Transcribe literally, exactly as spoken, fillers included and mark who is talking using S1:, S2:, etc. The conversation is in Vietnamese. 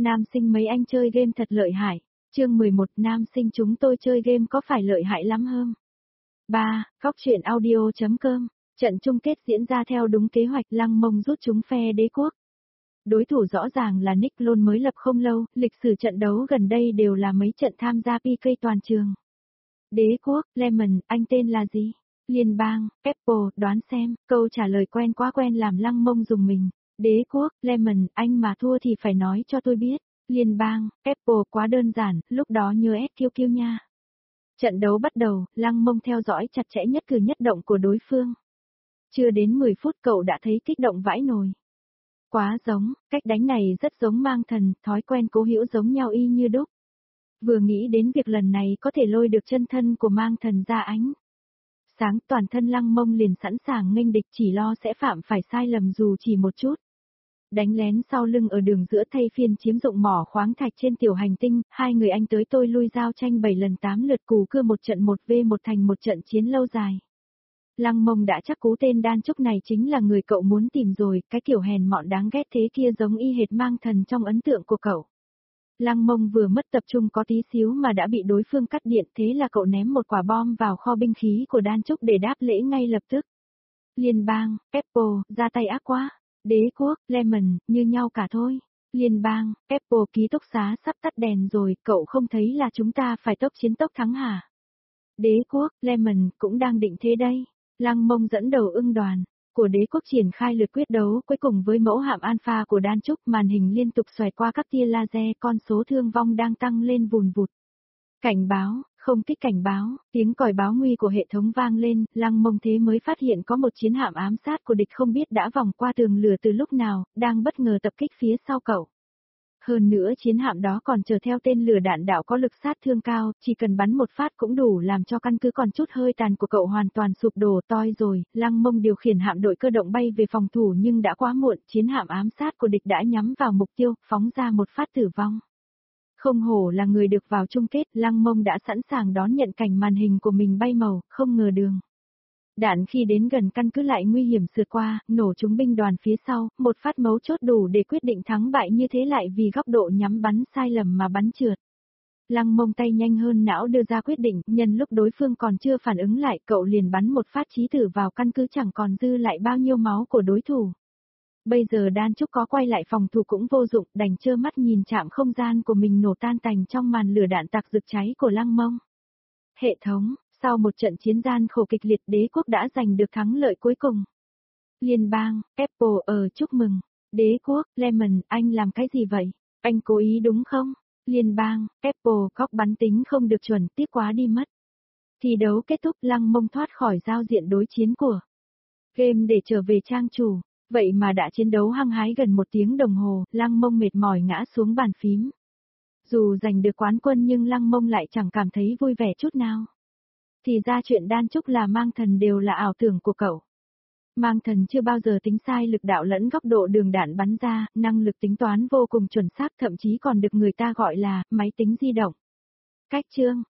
S1: Nam sinh mấy anh chơi game thật lợi hại. Chương mười một Nam sinh chúng tôi chơi game có phải lợi hại lắm không? ba. Góc truyện audio.com. Trận chung kết diễn ra theo đúng kế hoạch, Lăng Mông rút trúng phe Đế Quốc. Đối thủ rõ ràng là Nick Lôn mới lập không lâu, lịch sử trận đấu gần đây đều là mấy trận tham gia pê ca toàn trường. Đế Quốc, Lemon, anh tên là gì? Liên bang, Apple, đoán xem, câu trả lời quen quá quen làm Lăng Mông dùng mình. Đế Quốc, Lemon, anh mà thua thì phải nói cho tôi biết. Liên bang, Apple quá đơn giản, lúc đó nhớ ét quy quy nha. Trận đấu bắt đầu, Lăng Mông theo dõi chặt chẽ nhất cử nhất động của đối phương. Chưa đến mười phút cậu đã thấy kích động vãi nồi. Quá giống, cách đánh này rất giống Mang Thần, thói quen cố hữu giống nhau y như đúc. Vừa nghĩ đến việc lần này có thể lôi được chân thân của Mang Thần ra ánh sáng, toàn thân Lăng Mông liền sẵn sàng nghênh địch, chỉ lo sẽ phạm phải sai lầm dù chỉ một chút. Đánh lén sau lưng ở đường giữa thay phiên chiếm dụng mỏ khoáng thạch trên tiểu hành tinh, hai người anh tới tôi lui giao tranh bảy lần tám lượt, cù cưa một trận một v một thành một trận chiến lâu dài. Lăng Mông đã chắc cú tên Đan Trúc này chính là người cậu muốn tìm rồi, cái kiểu hèn mọn đáng ghét thế kia giống y hệt Mang Thần trong ấn tượng của cậu. Lăng Mông vừa mất tập trung có tí xíu mà đã bị đối phương cắt điện, thế là cậu ném một quả bom vào kho binh khí của Đan Trúc để đáp lễ ngay lập tức. Liên bang, Apple, ra tay ác quá. Đế Quốc, Lemon, như nhau cả thôi. Liên bang, Apple, ký túc xá sắp tắt đèn rồi, cậu không thấy là chúng ta phải tốc chiến tốc thắng hả? Đế Quốc, Lemon, cũng đang định thế đây. Lăng Mông dẫn đầu ưng đoàn của Đế Quốc triển khai lượt quyết đấu cuối cùng với mẫu hạm Alpha của Đan Trúc, màn hình liên tục xoẹt qua các tia laser, con số thương vong đang tăng lên vùn vụt. Cảnh báo, không kích cảnh báo, tiếng còi báo nguy của hệ thống vang lên, Lăng Mông thế mới phát hiện có một chiến hạm ám sát của địch không biết đã vòng qua tường lửa từ lúc nào, đang bất ngờ tập kích phía sau cậu. Hơn nữa chiến hạm đó còn chở theo tên lửa đạn đạo có lực sát thương cao, chỉ cần bắn một phát cũng đủ làm cho căn cứ còn chút hơi tàn của cậu hoàn toàn sụp đổ. Toi rồi, Lăng Mông điều khiển hạm đội cơ động bay về phòng thủ nhưng đã quá muộn, chiến hạm ám sát của địch đã nhắm vào mục tiêu, phóng ra một phát tử vong. Không hổ là người được vào chung kết, Lăng Mông đã sẵn sàng đón nhận cảnh màn hình của mình bay màu, không ngờ đường đạn khi đến gần căn cứ lại nguy hiểm sượt qua, nổ trúng binh đoàn phía sau, một phát mấu chốt đủ để quyết định thắng bại, như thế lại vì góc độ nhắm bắn sai lầm mà bắn trượt. Lăng Mông tay nhanh hơn não đưa ra quyết định, nhân lúc đối phương còn chưa phản ứng lại, cậu liền bắn một phát chí tử vào căn cứ, chẳng còn dư lại bao nhiêu máu của đối thủ. Bây giờ Đan Trúc có quay lại phòng thủ cũng vô dụng, đành trơ mắt nhìn trạm không gian của mình nổ tan tành trong màn lửa đạn tạc rực cháy của Lăng Mông. Hệ thống, sau một trận chiến gian khổ kịch liệt, Đế Quốc đã giành được thắng lợi cuối cùng. Liên bang, Apple, ở chúc mừng. Đế Quốc, Lemon, anh làm cái gì vậy? Anh cố ý đúng không? Liên bang, Apple, góc bắn tính không được chuẩn, tiếc quá đi mất. Thi đấu kết thúc, Lăng Mông thoát khỏi giao diện đối chiến của game để trở về trang chủ. Vậy mà đã chiến đấu hăng hái gần một tiếng đồng hồ, Lăng Mông mệt mỏi ngã xuống bàn phím. Dù giành được quán quân nhưng Lăng Mông lại chẳng cảm thấy vui vẻ chút nào. Thì ra chuyện Đan Trúc là Mang Thần đều là ảo tưởng của cậu. Mang Thần chưa bao giờ tính sai lực đạo lẫn góc độ đường đạn bắn ra, năng lực tính toán vô cùng chuẩn xác, thậm chí còn được người ta gọi là máy tính di động. Cách chương